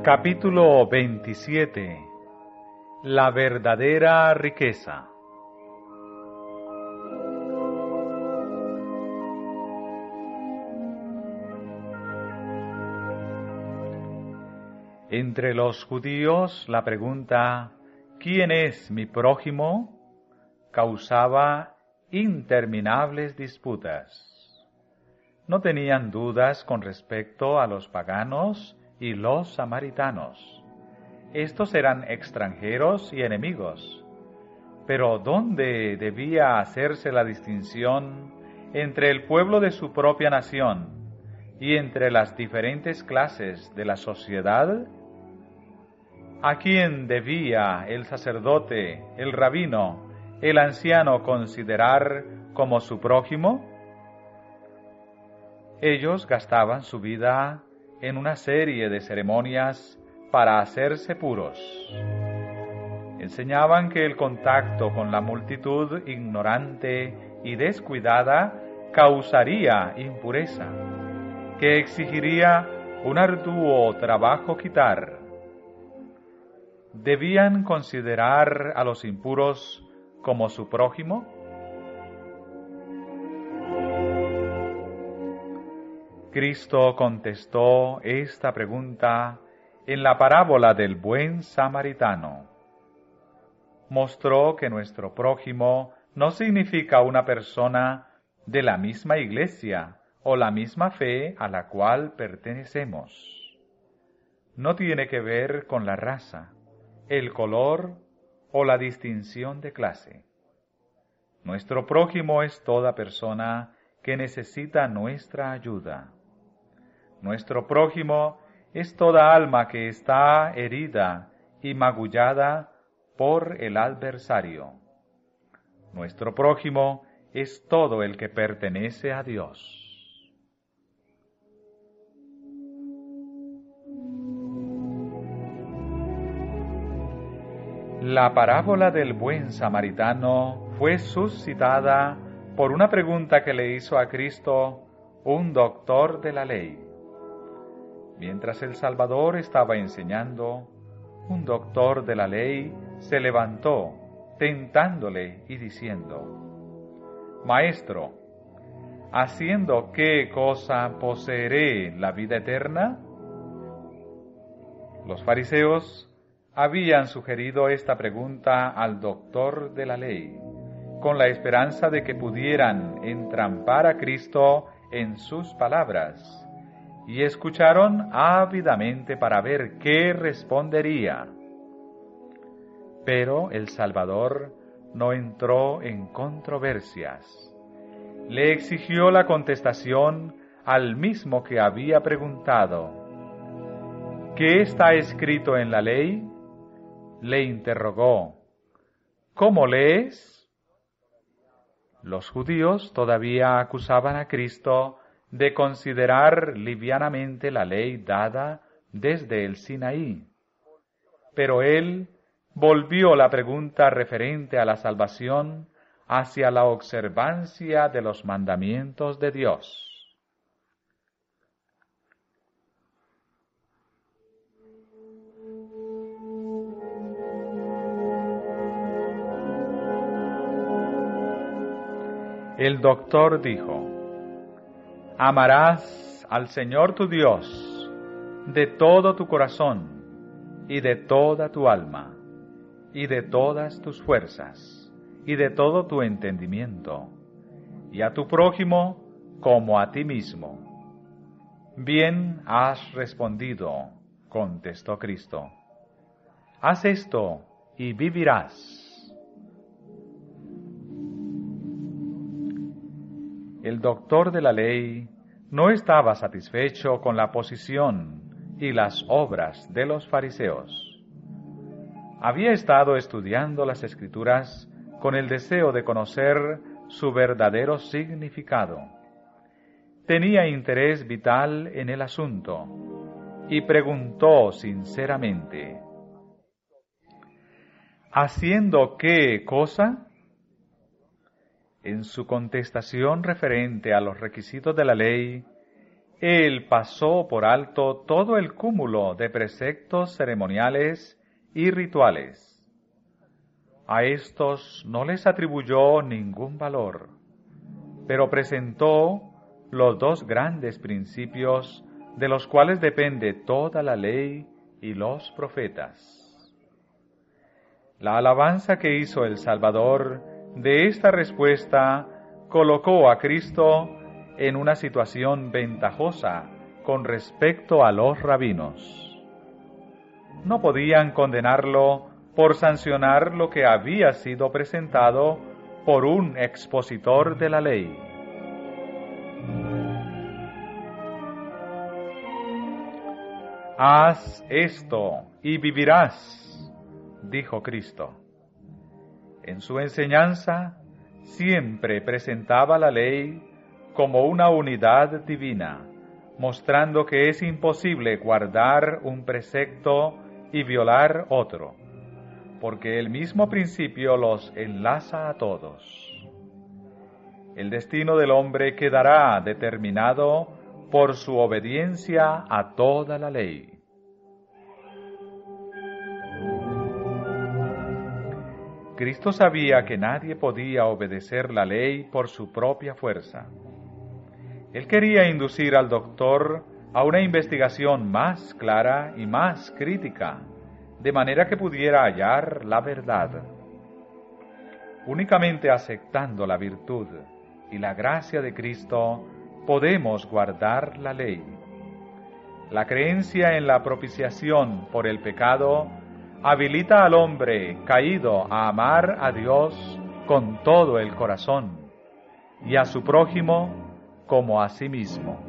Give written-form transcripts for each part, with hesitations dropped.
Capítulo 27. La verdadera riqueza. Entre los judíos la pregunta ¿quién es mi prójimo? Causaba interminables disputas. No tenían dudas con respecto a los paganos y los samaritanos. Estos eran extranjeros y enemigos. Pero ¿dónde debía hacerse la distinción entre el pueblo de su propia nación y entre las diferentes clases de la sociedad? ¿A quién debía el sacerdote, el rabino, el anciano considerar como su prójimo? Ellos gastaban su vida en una serie de ceremonias para hacerse puros. Enseñaban que el contacto con la multitud ignorante y descuidada causaría impureza, que exigiría un arduo trabajo quitar. ¿Debían considerar a los impuros como su prójimo? Cristo contestó esta pregunta en la parábola del buen samaritano. Mostró que nuestro prójimo no significa una persona de la misma iglesia o la misma fe a la cual pertenecemos. No tiene que ver con la raza, el color o la distinción de clase. Nuestro prójimo es toda persona que necesita nuestra ayuda. Nuestro prójimo es toda alma que está herida y magullada por el adversario. Nuestro prójimo es todo el que pertenece a Dios. La parábola del buen samaritano fue suscitada por una pregunta que le hizo a Cristo un doctor de la ley. Mientras el Salvador estaba enseñando, un doctor de la ley se levantó, tentándole y diciendo: Maestro, ¿haciendo qué cosa poseeré la vida eterna? Los fariseos habían sugerido esta pregunta al doctor de la ley, con la esperanza de que pudieran entrampar a Cristo en sus palabras, y escucharon ávidamente para ver qué respondería. Pero el Salvador no entró en controversias. Le exigió la contestación al mismo que había preguntado. ¿Qué está escrito en la ley? Le interrogó. ¿Cómo lees? Los judíos todavía acusaban a Cristo de considerar livianamente la ley dada desde el Sinaí. Pero él volvió la pregunta referente a la salvación hacia la observancia de los mandamientos de Dios. El doctor dijo: Amarás al Señor tu Dios de todo tu corazón y de toda tu alma y de todas tus fuerzas y de todo tu entendimiento, y a tu prójimo como a ti mismo. Bien has respondido, contestó Cristo. Haz esto y vivirás. El doctor de la ley no estaba satisfecho con la posición y las obras de los fariseos. Había estado estudiando las Escrituras con el deseo de conocer su verdadero significado. Tenía interés vital en el asunto y preguntó sinceramente: ¿haciendo qué cosa? En su contestación referente a los requisitos de la ley, Él pasó por alto todo el cúmulo de preceptos ceremoniales y rituales. A estos no les atribuyó ningún valor, pero presentó los dos grandes principios de los cuales depende toda la ley y los profetas. La alabanza que hizo el Salvador de esta respuesta colocó a Cristo en una situación ventajosa con respecto a los rabinos. No podían condenarlo por sancionar lo que había sido presentado por un expositor de la ley. Haz esto y vivirás, dijo Cristo. En su enseñanza siempre presentaba la ley como una unidad divina, mostrando que es imposible guardar un precepto y violar otro, porque el mismo principio los enlaza a todos. El destino del hombre quedará determinado por su obediencia a toda la ley. Cristo sabía que nadie podía obedecer la ley por su propia fuerza. Él quería inducir al doctor a una investigación más clara y más crítica, de manera que pudiera hallar la verdad. Únicamente aceptando la virtud y la gracia de Cristo, podemos guardar la ley. La creencia en la propiciación por el pecado habilita al hombre caído a amar a Dios con todo el corazón y a su prójimo como a sí mismo.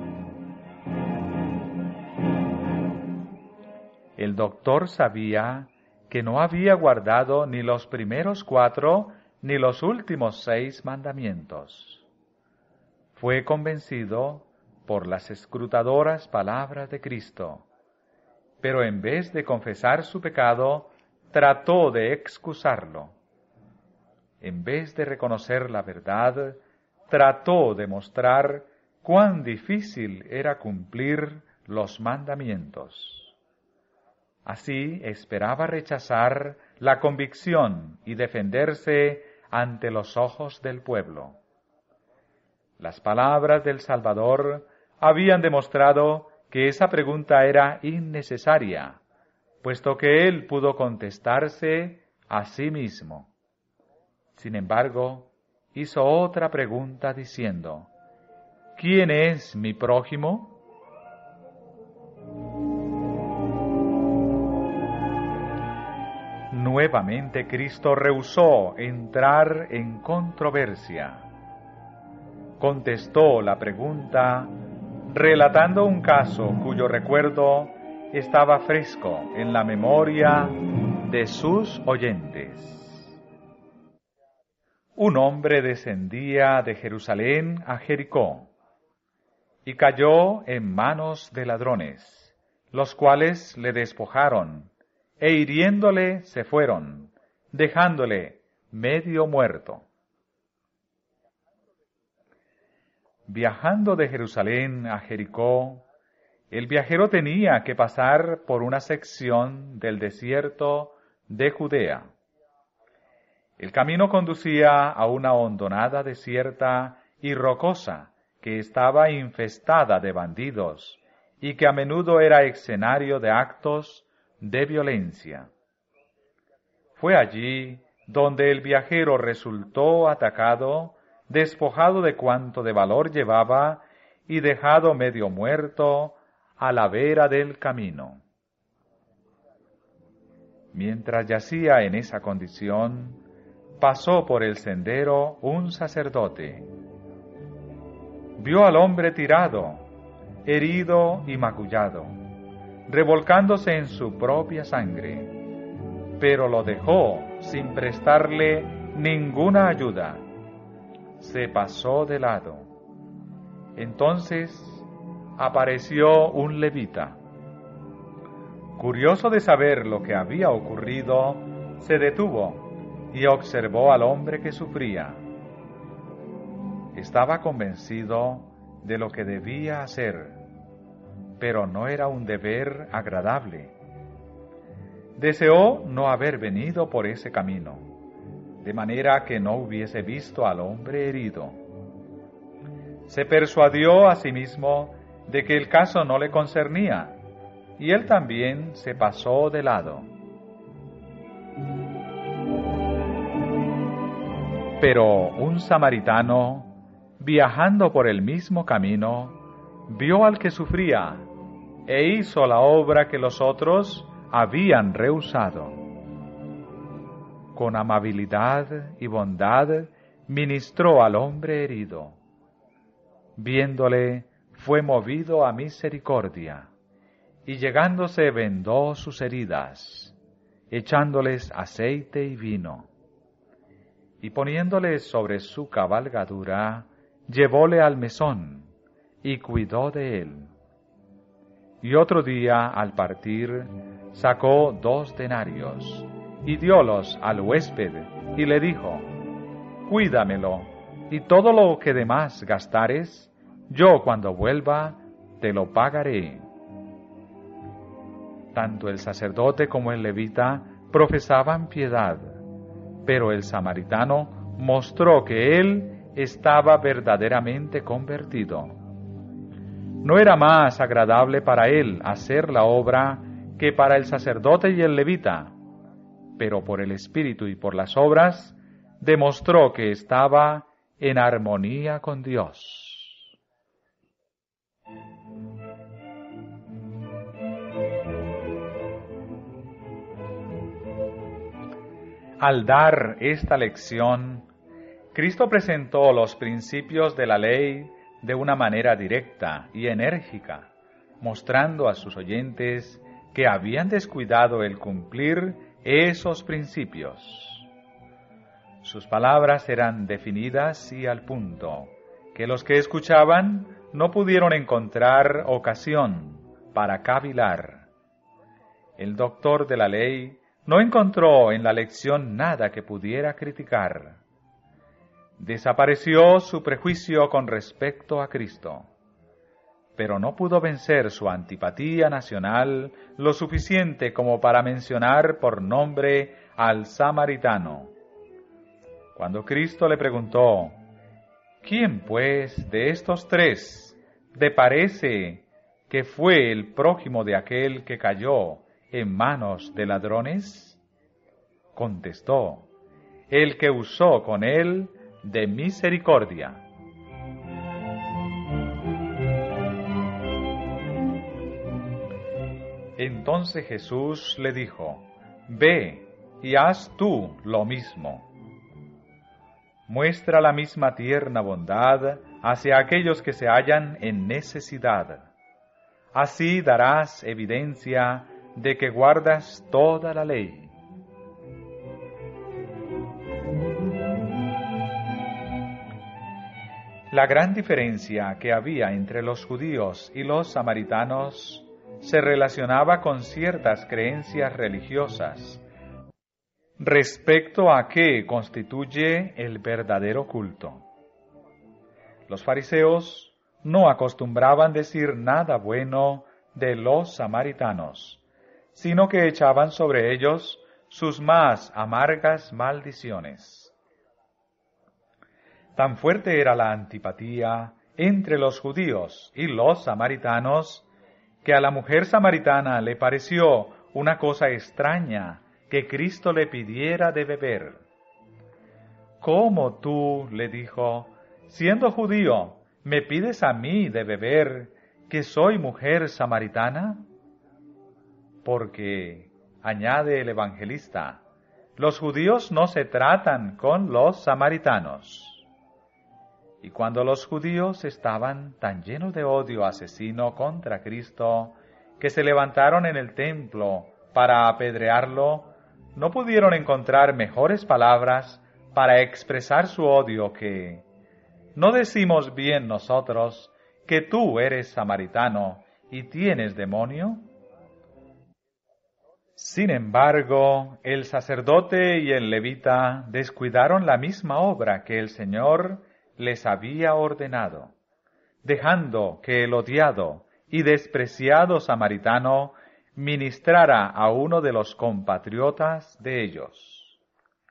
El doctor sabía que no había guardado ni los primeros 4 ni los últimos 6 mandamientos. Fue convencido por las escrutadoras palabras de Cristo, pero en vez de confesar su pecado, trató de excusarlo. En vez de reconocer la verdad, trató de mostrar cuán difícil era cumplir los mandamientos. Así esperaba rechazar la convicción y defenderse ante los ojos del pueblo. Las palabras del Salvador habían demostrado que esa pregunta era innecesaria, puesto que él pudo contestarse a sí mismo. Sin embargo, hizo otra pregunta diciendo: ¿quién es mi prójimo? Nuevamente Cristo rehusó entrar en controversia. Contestó la pregunta relatando un caso cuyo recuerdo estaba fresco en la memoria de sus oyentes. Un hombre descendía de Jerusalén a Jericó y cayó en manos de ladrones, los cuales le despojaron e hiriéndole se fueron, dejándole medio muerto. Viajando de Jerusalén a Jericó, el viajero tenía que pasar por una sección del desierto de Judea. El camino conducía a una hondonada desierta y rocosa que estaba infestada de bandidos y que a menudo era escenario de actos de violencia. Fue allí donde el viajero resultó atacado, despojado de cuanto de valor llevaba y dejado medio muerto a la vera del camino. Mientras yacía en esa condición, pasó por el sendero un sacerdote. Vio al hombre tirado, herido y magullado, revolcándose en su propia sangre, pero lo dejó sin prestarle ninguna ayuda. Se pasó de lado. Entonces apareció un levita. Curioso de saber lo que había ocurrido, se detuvo y observó al hombre que sufría. Estaba convencido de lo que debía hacer, pero no era un deber agradable. Deseó no haber venido por ese camino, de manera que no hubiese visto al hombre herido. Se persuadió a sí mismo de que el caso no le concernía, y él también se pasó de lado. Pero un samaritano, viajando por el mismo camino, vio al que sufría e hizo la obra que los otros habían rehusado. Con amabilidad y bondad ministró al hombre herido. Viéndole, fue movido a misericordia, y llegándose vendó sus heridas, echándoles aceite y vino. Y poniéndole sobre su cabalgadura, llevóle al mesón, y cuidó de él. Y otro día, al partir, sacó 2 denarios, y diólos al huésped, y le dijo: Cuídamelo, y todo lo que demás gastares, yo cuando vuelva te lo pagaré. Tanto el sacerdote como el levita profesaban piedad, pero el samaritano mostró que él estaba verdaderamente convertido. No era más agradable para él hacer la obra que para el sacerdote y el levita, pero por el Espíritu y por las obras demostró que estaba en armonía con Dios. Al dar esta lección, Cristo presentó los principios de la ley de una manera directa y enérgica, mostrando a sus oyentes que habían descuidado el cumplir esos principios. Sus palabras eran definidas y al punto, que los que escuchaban no pudieron encontrar ocasión para cavilar. El doctor de la ley no encontró en la lección nada que pudiera criticar. Desapareció su prejuicio con respecto a Cristo, pero no pudo vencer su antipatía nacional lo suficiente como para mencionar por nombre al samaritano. Cuando Cristo le preguntó: ¿Quién, pues, de estos 3 te parece que fue el prójimo de aquel que cayó en manos de ladrones? Contestó: el que usó con él de misericordia. Entonces Jesús le dijo: Ve y haz tú lo mismo. Muestra la misma tierna bondad hacia aquellos que se hallan en necesidad. Así darás evidencia de que guardas toda la ley. La gran diferencia que había entre los judíos y los samaritanos se relacionaba con ciertas creencias religiosas respecto a qué constituye el verdadero culto. Los fariseos no acostumbraban decir nada bueno de los samaritanos, sino que echaban sobre ellos sus más amargas maldiciones. Tan fuerte era la antipatía entre los judíos y los samaritanos, que a la mujer samaritana le pareció una cosa extraña que Cristo le pidiera de beber. ¿Cómo tú, le dijo, siendo judío, me pides a mí de beber, que soy mujer samaritana? Porque, añade el evangelista, los judíos no se tratan con los samaritanos. Y cuando los judíos estaban tan llenos de odio asesino contra Cristo, que se levantaron en el templo para apedrearlo, no pudieron encontrar mejores palabras para expresar su odio que: ¿no decimos bien nosotros que tú eres samaritano y tienes demonio? Sin embargo, el sacerdote y el levita descuidaron la misma obra que el Señor les había ordenado, dejando que el odiado y despreciado samaritano ministrara a uno de los compatriotas de ellos.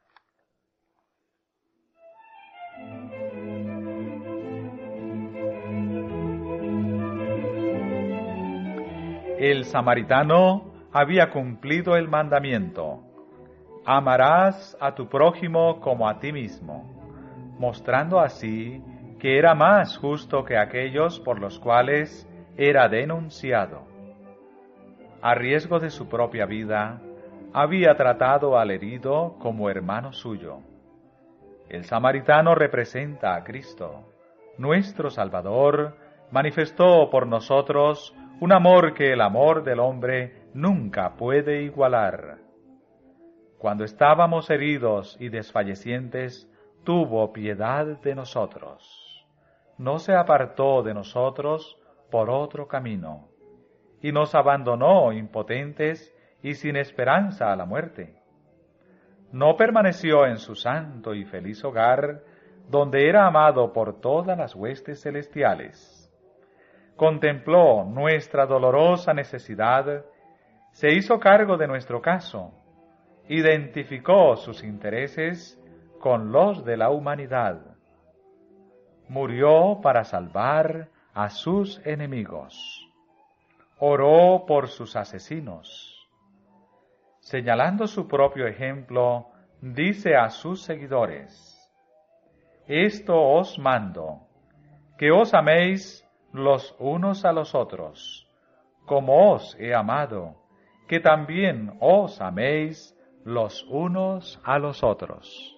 El samaritano había cumplido el mandamiento: amarás a tu prójimo como a ti mismo, mostrando así que era más justo que aquellos por los cuales era denunciado. A riesgo de su propia vida, había tratado al herido como hermano suyo. El samaritano representa a Cristo. Nuestro Salvador manifestó por nosotros un amor que el amor del hombre nunca puede igualar. Cuando estábamos heridos y desfallecientes, tuvo piedad de nosotros. No se apartó de nosotros por otro camino, y nos abandonó impotentes y sin esperanza a la muerte. No permaneció en su santo y feliz hogar, donde era amado por todas las huestes celestiales. Contempló nuestra dolorosa necesidad, se hizo cargo de nuestro caso, identificó sus intereses con los de la humanidad. Murió para salvar a sus enemigos. Oró por sus asesinos. Señalando su propio ejemplo, dice a sus seguidores: esto os mando, que os améis los unos a los otros, como os he amado, que también os améis los unos a los otros.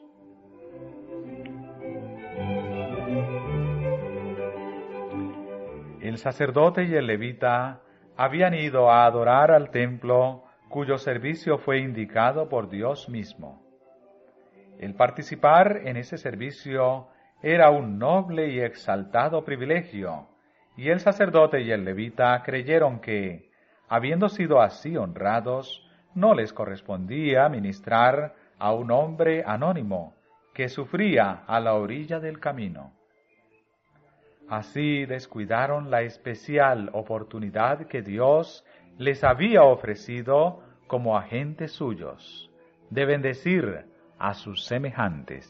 El sacerdote y el levita habían ido a adorar al templo cuyo servicio fue indicado por Dios mismo. El participar en ese servicio era un noble y exaltado privilegio, y el sacerdote y el levita creyeron que, habiendo sido así honrados, no les correspondía ministrar a un hombre anónimo que sufría a la orilla del camino. Así descuidaron la especial oportunidad que Dios les había ofrecido como agentes suyos, de bendecir a sus semejantes.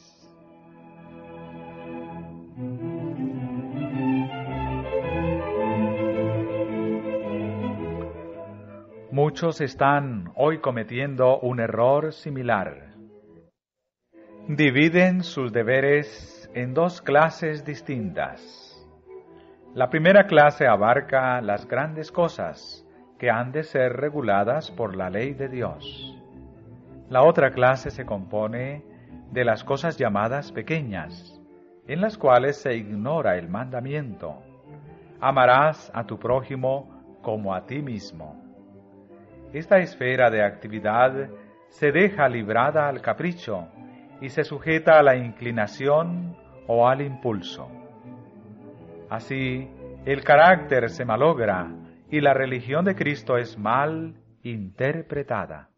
Muchos están hoy cometiendo un error similar. Dividen sus deberes en dos clases distintas. La primera clase abarca las grandes cosas que han de ser reguladas por la ley de Dios. La otra clase se compone de las cosas llamadas pequeñas, en las cuales se ignora el mandamiento: amarás a tu prójimo como a ti mismo. Esta esfera de actividad se deja librada al capricho y se sujeta a la inclinación o al impulso. Así, el carácter se malogra y la religión de Cristo es mal interpretada.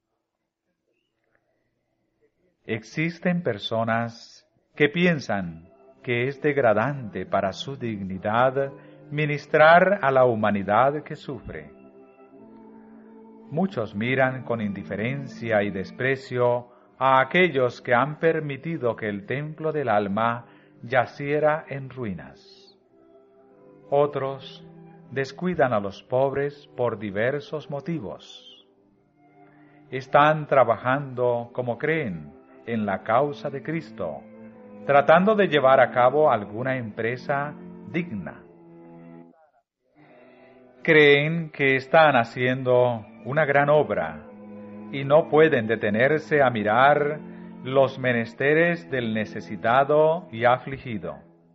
Existen personas que piensan que es degradante para su dignidad ministrar a la humanidad que sufre. Muchos miran con indiferencia y desprecio a aquellos que han permitido que el templo del alma yaciera en ruinas. Otros descuidan a los pobres por diversos motivos. Están trabajando, como creen, en la causa de Cristo, tratando de llevar a cabo alguna empresa digna. Creen que están haciendo una gran obra y no pueden detenerse a mirar los menesteres del necesitado y afligido.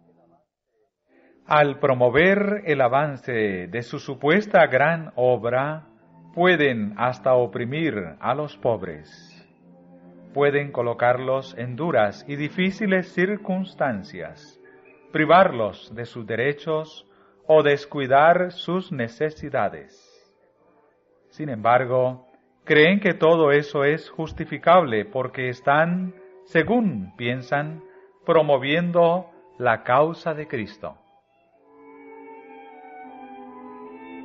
Al promover el avance de su supuesta gran obra, pueden hasta oprimir a los pobres. Pueden colocarlos en duras y difíciles circunstancias, privarlos de sus derechos o descuidar sus necesidades. Sin embargo, creen que todo eso es justificable porque están, según piensan, promoviendo la causa de Cristo.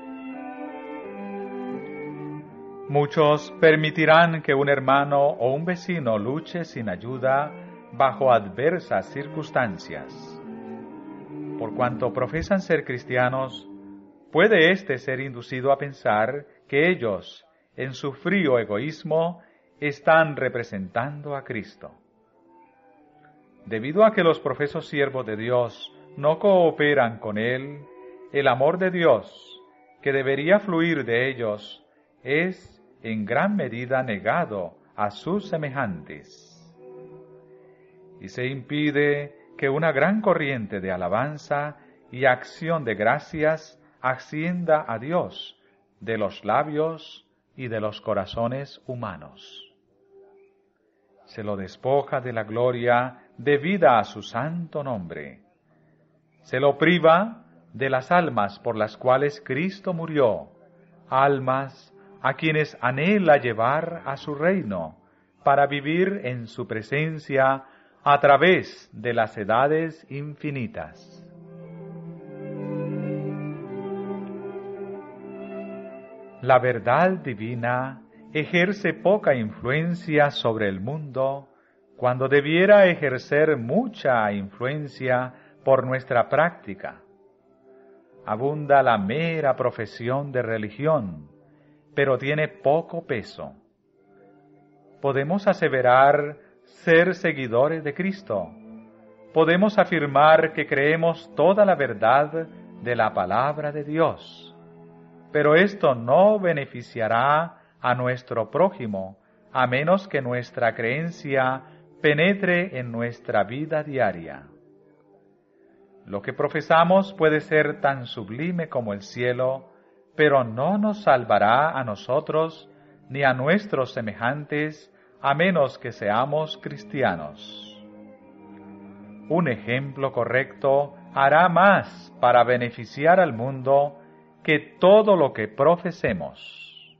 Muchos permitirán que un hermano o un vecino luche sin ayuda bajo adversas circunstancias. Por cuanto profesan ser cristianos, puede éste ser inducido a pensar que ellos, en su frío egoísmo, están representando a Cristo. Debido a que los profesos siervos de Dios no cooperan con Él, el amor de Dios, que debería fluir de ellos, es en gran medida negado a sus semejantes. Y se impide que una gran corriente de alabanza y acción de gracias ascienda a Dios de los labios y de los corazones humanos. Se lo despoja de la gloria debida a su santo nombre. Se lo priva de las almas por las cuales Cristo murió, almas a quienes anhela llevar a su reino, para vivir en su presencia a través de las edades infinitas. La verdad divina ejerce poca influencia sobre el mundo cuando debiera ejercer mucha influencia por nuestra práctica. Abunda la mera profesión de religión, pero tiene poco peso. Podemos aseverar ser seguidores de Cristo. Podemos afirmar que creemos toda la verdad de la palabra de Dios. Pero esto no beneficiará a nuestro prójimo, a menos que nuestra creencia penetre en nuestra vida diaria. Lo que profesamos puede ser tan sublime como el cielo, pero no nos salvará a nosotros ni a nuestros semejantes, a menos que seamos cristianos. Un ejemplo correcto hará más para beneficiar al mundo que todo lo que profesemos.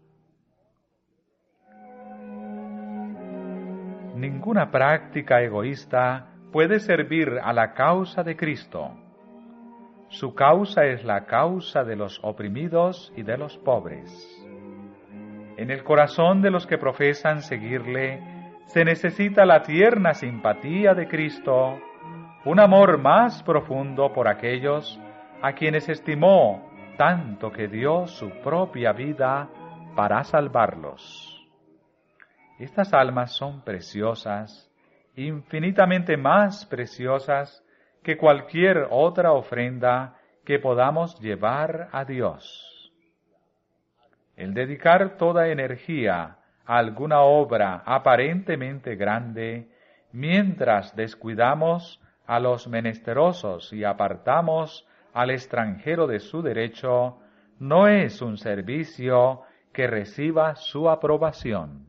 Ninguna práctica egoísta puede servir a la causa de Cristo. Su causa es la causa de los oprimidos y de los pobres. En el corazón de los que profesan seguirle se necesita la tierna simpatía de Cristo, un amor más profundo por aquellos a quienes estimó tanto que dio su propia vida para salvarlos. Estas almas son preciosas, infinitamente más preciosas que cualquier otra ofrenda que podamos llevar a Dios. El dedicar toda energía a alguna obra aparentemente grande, mientras descuidamos a los menesterosos y apartamos al extranjero de su derecho, no es un servicio que reciba su aprobación.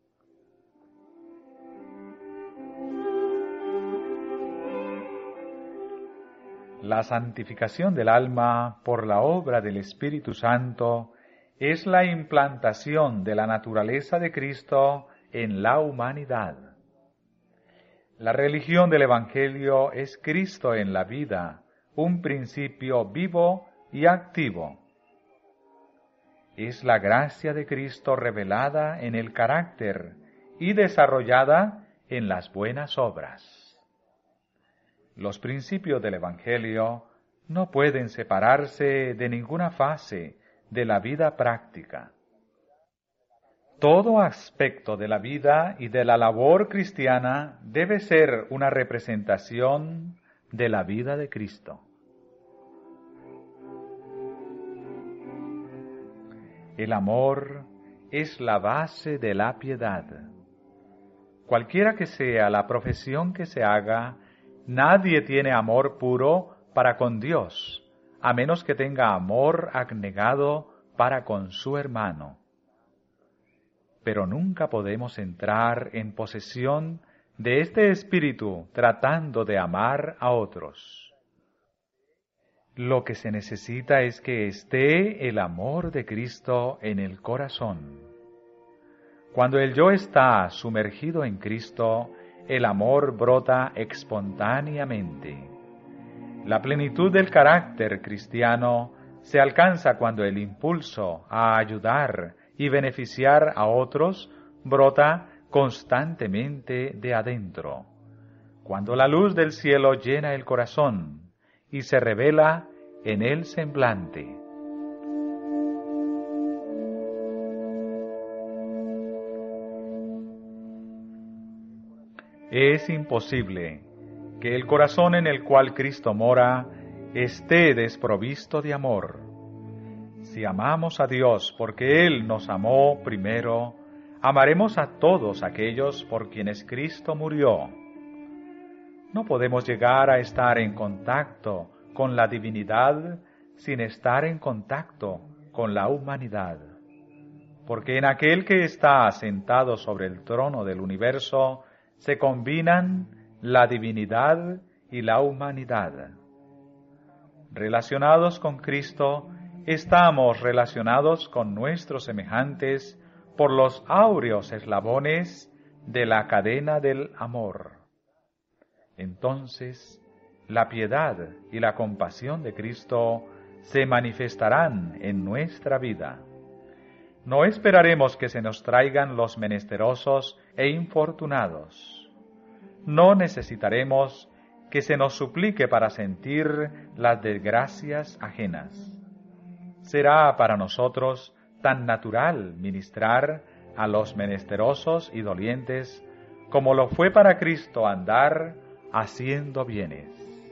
La santificación del alma por la obra del Espíritu Santo es la implantación de la naturaleza de Cristo en la humanidad. La religión del Evangelio es Cristo en la vida, un principio vivo y activo. Es la gracia de Cristo revelada en el carácter y desarrollada en las buenas obras. Los principios del Evangelio no pueden separarse de ninguna fase de la vida práctica. Todo aspecto de la vida y de la labor cristiana debe ser una representación de la vida de Cristo. El amor es la base de la piedad. Cualquiera que sea la profesión que se haga, nadie tiene amor puro para con Dios, a menos que tenga amor abnegado para con su hermano. Pero nunca podemos entrar en posesión de este espíritu tratando de amar a otros. Lo que se necesita es que esté el amor de Cristo en el corazón. Cuando el yo está sumergido en Cristo, el amor brota espontáneamente. La plenitud del carácter cristiano se alcanza cuando el impulso a ayudar y beneficiar a otros brota constantemente de adentro. Cuando la luz del cielo llena el corazón y se revela en el semblante. Es imposible que el corazón en el cual Cristo mora esté desprovisto de amor. Si amamos a Dios porque Él nos amó primero, amaremos a todos aquellos por quienes Cristo murió. No podemos llegar a estar en contacto con la divinidad sin estar en contacto con la humanidad. Porque en aquel que está sentado sobre el trono del universo se combinan la divinidad y la humanidad. Relacionados con Cristo, estamos relacionados con nuestros semejantes por los áureos eslabones de la cadena del amor. Entonces, la piedad y la compasión de Cristo se manifestarán en nuestra vida. No esperaremos que se nos traigan los menesterosos e infortunados. No necesitaremos que se nos suplique para sentir las desgracias ajenas. Será para nosotros tan natural ministrar a los menesterosos y dolientes como lo fue para Cristo andar haciendo bienes.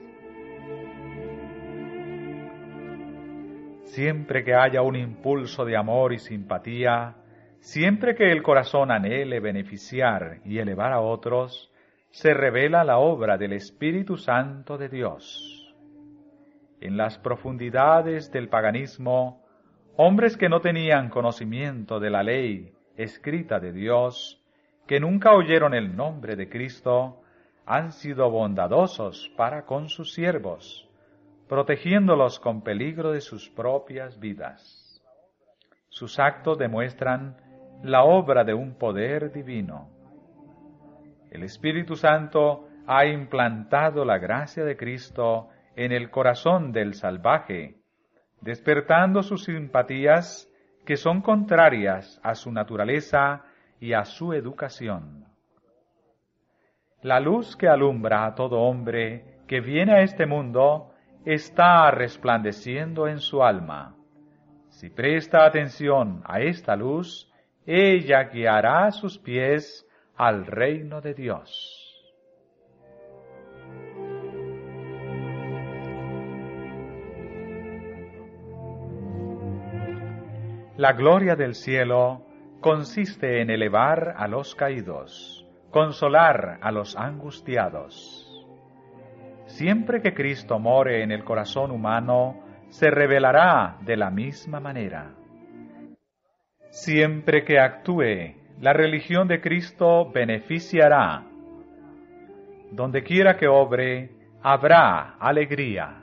Siempre que haya un impulso de amor y simpatía, siempre que el corazón anhele beneficiar y elevar a otros, se revela la obra del Espíritu Santo de Dios. En las profundidades del paganismo, hombres que no tenían conocimiento de la ley escrita de Dios, que nunca oyeron el nombre de Cristo, han sido bondadosos para con sus siervos, protegiéndolos con peligro de sus propias vidas. Sus actos demuestran la obra de un poder divino. El Espíritu Santo ha implantado la gracia de Cristo en el corazón del salvaje, despertando sus simpatías que son contrarias a su naturaleza y a su educación. La luz que alumbra a todo hombre que viene a este mundo está resplandeciendo en su alma. Si presta atención a esta luz, ella guiará sus pies al reino de Dios. La gloria del cielo consiste en elevar a los caídos, consolar a los angustiados. Siempre que Cristo more en el corazón humano, se revelará de la misma manera. Siempre que actúe, la religión de Cristo beneficiará. Donde quiera que obre, habrá alegría.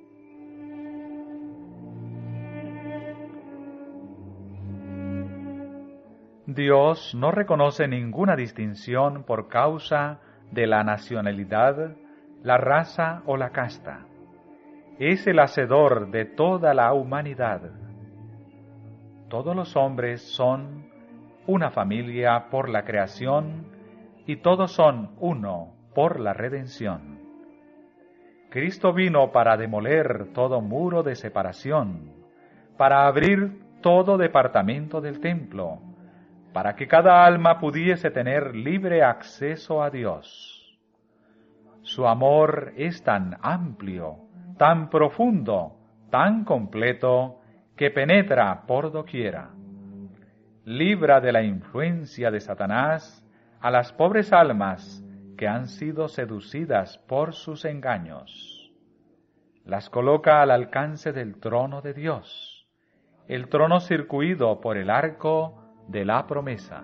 Dios no reconoce ninguna distinción por causa de la nacionalidad, la raza o la casta. Es el hacedor de toda la humanidad. Todos los hombres son una familia por la creación y todos son uno por la redención. Cristo vino para demoler todo muro de separación, para abrir todo departamento del templo, para que cada alma pudiese tener libre acceso a Dios. Su amor es tan amplio, tan profundo, tan completo, que penetra por doquiera. Libra de la influencia de Satanás a las pobres almas que han sido seducidas por sus engaños. Las coloca al alcance del trono de Dios, el trono circuido por el arco de la promesa.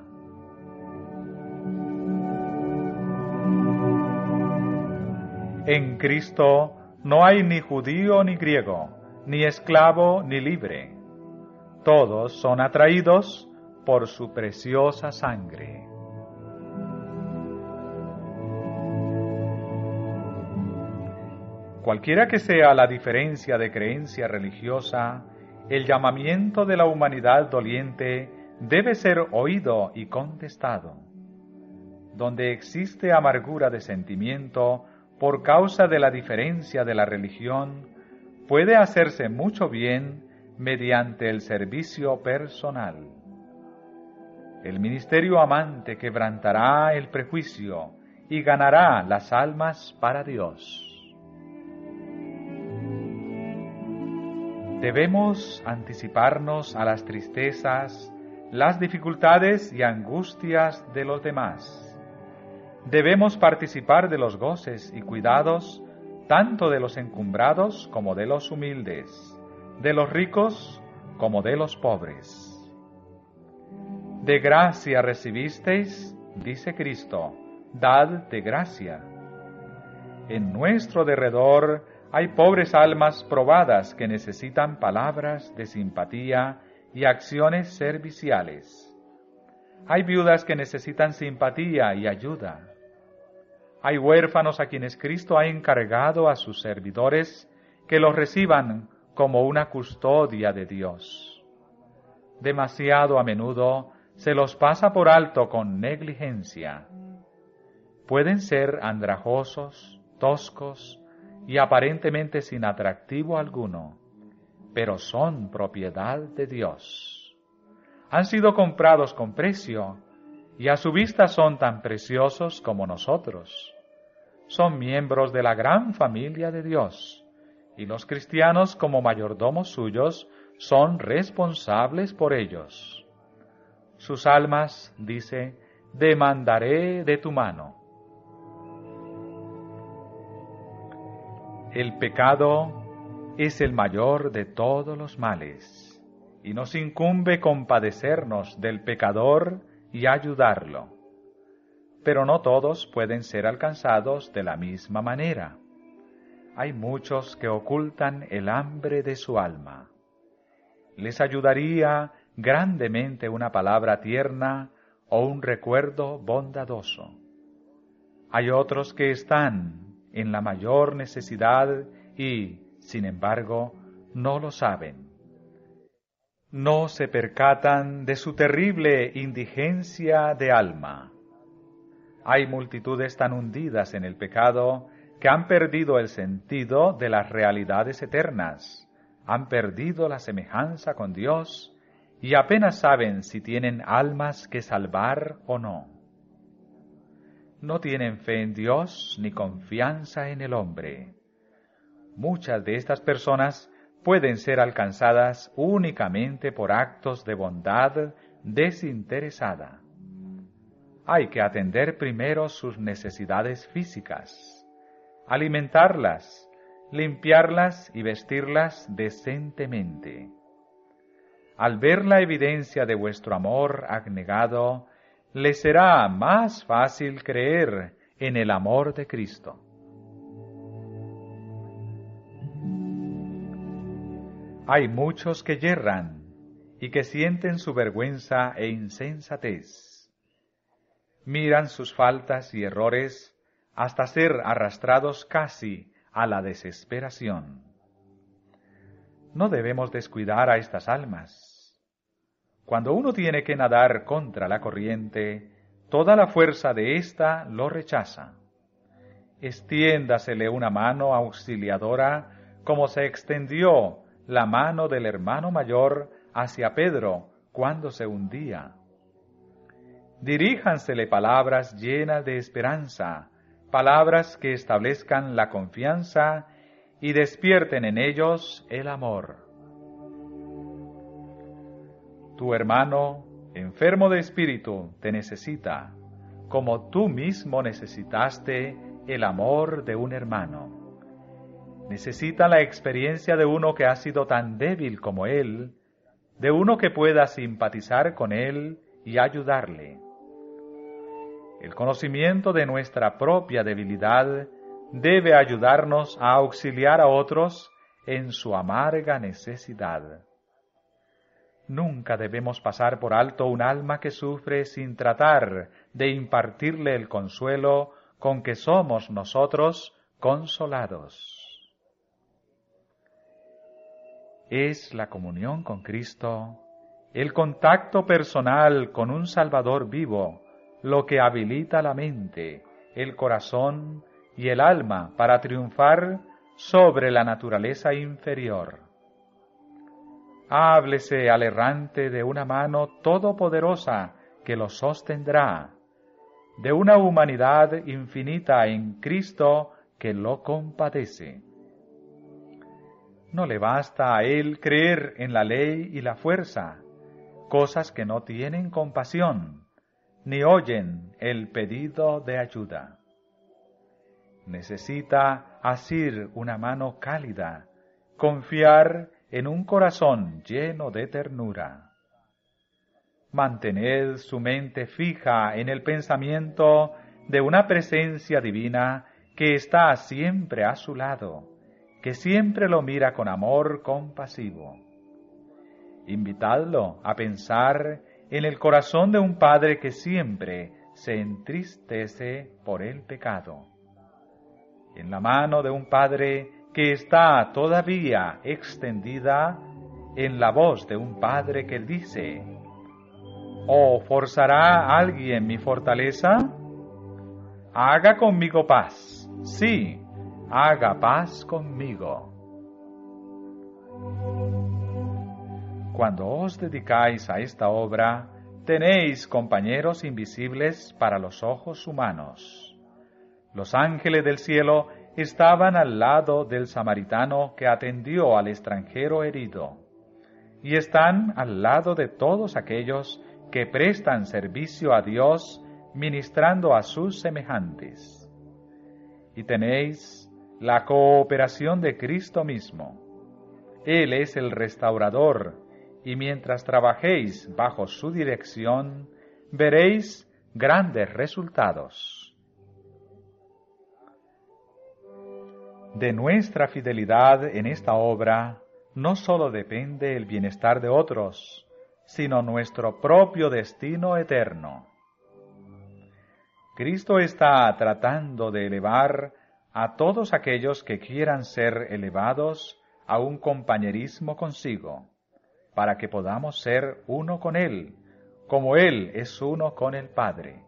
En Cristo no hay ni judío ni griego, ni esclavo ni libre. Todos son atraídos por su preciosa sangre. Cualquiera que sea la diferencia de creencia religiosa, el llamamiento de la humanidad doliente debe ser oído y contestado. Donde existe amargura de sentimiento por causa de la diferencia de la religión, puede hacerse mucho bien mediante el servicio personal. El ministerio amante quebrantará el prejuicio y ganará las almas para Dios. Debemos anticiparnos a las tristezas, las dificultades y angustias de los demás. Debemos participar de los goces y cuidados tanto de los encumbrados como de los humildes, de los ricos como de los pobres. De gracia recibisteis, dice Cristo, dad de gracia. En nuestro derredor hay pobres almas probadas que necesitan palabras de simpatía y acciones serviciales. Hay viudas que necesitan simpatía y ayuda. Hay huérfanos a quienes Cristo ha encargado a sus servidores que los reciban como una custodia de Dios. Demasiado a menudo se los pasa por alto con negligencia. Pueden ser andrajosos, toscos y aparentemente sin atractivo alguno, pero son propiedad de Dios. Han sido comprados con precio y a su vista son tan preciosos como nosotros. Son miembros de la gran familia de Dios, y los cristianos como mayordomos suyos son responsables por ellos. Sus almas, dice, demandaré de tu mano. El pecado es el mayor de todos los males, y nos incumbe compadecernos del pecador y ayudarlo. Pero no todos pueden ser alcanzados de la misma manera. Hay muchos que ocultan el hambre de su alma. Les ayudaría grandemente una palabra tierna o un recuerdo bondadoso. Hay otros que están en la mayor necesidad y, sin embargo, no lo saben. No se percatan de su terrible indigencia de alma. Hay multitudes tan hundidas en el pecado que han perdido el sentido de las realidades eternas, han perdido la semejanza con Dios y apenas saben si tienen almas que salvar o no. No tienen fe en Dios ni confianza en el hombre. Muchas de estas personas pueden ser alcanzadas únicamente por actos de bondad desinteresada. Hay que atender primero sus necesidades físicas, alimentarlas, limpiarlas y vestirlas decentemente. Al ver la evidencia de vuestro amor abnegado, les será más fácil creer en el amor de Cristo. Hay muchos que yerran y que sienten su vergüenza e insensatez. Miran sus faltas y errores hasta ser arrastrados casi a la desesperación. No debemos descuidar a estas almas. Cuando uno tiene que nadar contra la corriente, toda la fuerza de ésta lo rechaza. Extiéndasele una mano auxiliadora como se extendió la mano del hermano mayor hacia Pedro cuando se hundía. Diríjansele palabras llenas de esperanza, palabras que establezcan la confianza y despierten en ellos el amor. Tu hermano, enfermo de espíritu, te necesita, como tú mismo necesitaste el amor de un hermano. Necesita la experiencia de uno que ha sido tan débil como él, de uno que pueda simpatizar con él y ayudarle. El conocimiento de nuestra propia debilidad debe ayudarnos a auxiliar a otros en su amarga necesidad. Nunca debemos pasar por alto un alma que sufre sin tratar de impartirle el consuelo con que somos nosotros consolados. Es la comunión con Cristo el contacto personal con un Salvador vivo, lo que habilita la mente, el corazón y el alma para triunfar sobre la naturaleza inferior. Háblese al errante de una mano todopoderosa que lo sostendrá, de una humanidad infinita en Cristo que lo compadece. No le basta a él creer en la ley y la fuerza, cosas que no tienen compasión, ni oyen el pedido de ayuda. Necesita asir una mano cálida, confiar en un corazón lleno de ternura. Mantened su mente fija en el pensamiento de una presencia divina que está siempre a su lado, que siempre lo mira con amor compasivo. Invitadlo a pensar en el corazón de un Padre que siempre se entristece por el pecado, en la mano de un Padre que está todavía extendida, en la voz de un Padre que dice: ¿O forzará alguien mi fortaleza? Haga conmigo paz. Sí, haga paz conmigo. Cuando os dedicáis a esta obra, tenéis compañeros invisibles para los ojos humanos. Los ángeles del cielo estaban al lado del samaritano que atendió al extranjero herido, y están al lado de todos aquellos que prestan servicio a Dios ministrando a sus semejantes. Y tenéis la cooperación de Cristo mismo. Él es el restaurador, y mientras trabajéis bajo su dirección, veréis grandes resultados. De nuestra fidelidad en esta obra no sólo depende el bienestar de otros, sino nuestro propio destino eterno. Cristo está tratando de elevar a todos aquellos que quieran ser elevados a un compañerismo consigo, para que podamos ser uno con Él, como Él es uno con el Padre.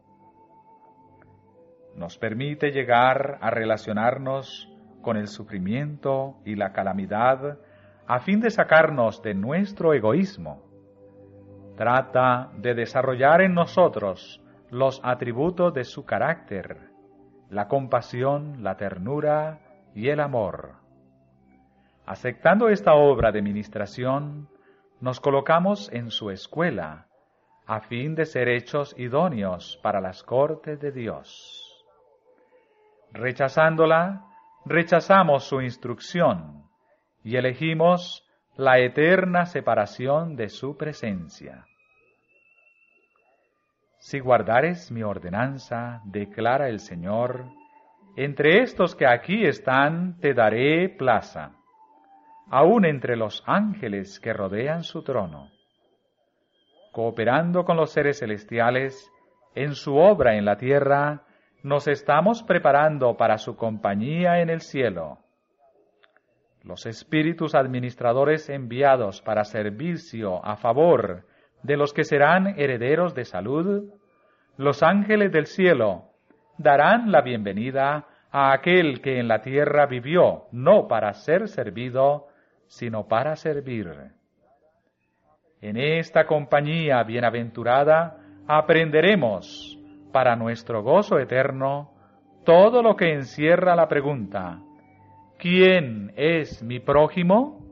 Nos permite llegar a relacionarnos con el sufrimiento y la calamidad a fin de sacarnos de nuestro egoísmo. Trata de desarrollar en nosotros los atributos de su carácter, la compasión, la ternura y el amor. Aceptando esta obra de ministración, nos colocamos en su escuela, a fin de ser hechos idóneos para las cortes de Dios. Rechazándola, rechazamos su instrucción y elegimos la eterna separación de su presencia. Si guardares mi ordenanza, declara el Señor, entre estos que aquí están te daré plaza, aun entre los ángeles que rodean su trono. Cooperando con los seres celestiales, en su obra en la tierra, nos estamos preparando para su compañía en el cielo. Los espíritus administradores enviados para servicio a favor de los que serán herederos de salud, los ángeles del cielo darán la bienvenida a aquel que en la tierra vivió no para ser servido, sino para servir. En esta compañía bienaventurada aprenderemos, para nuestro gozo eterno, todo lo que encierra la pregunta: ¿quién es mi prójimo?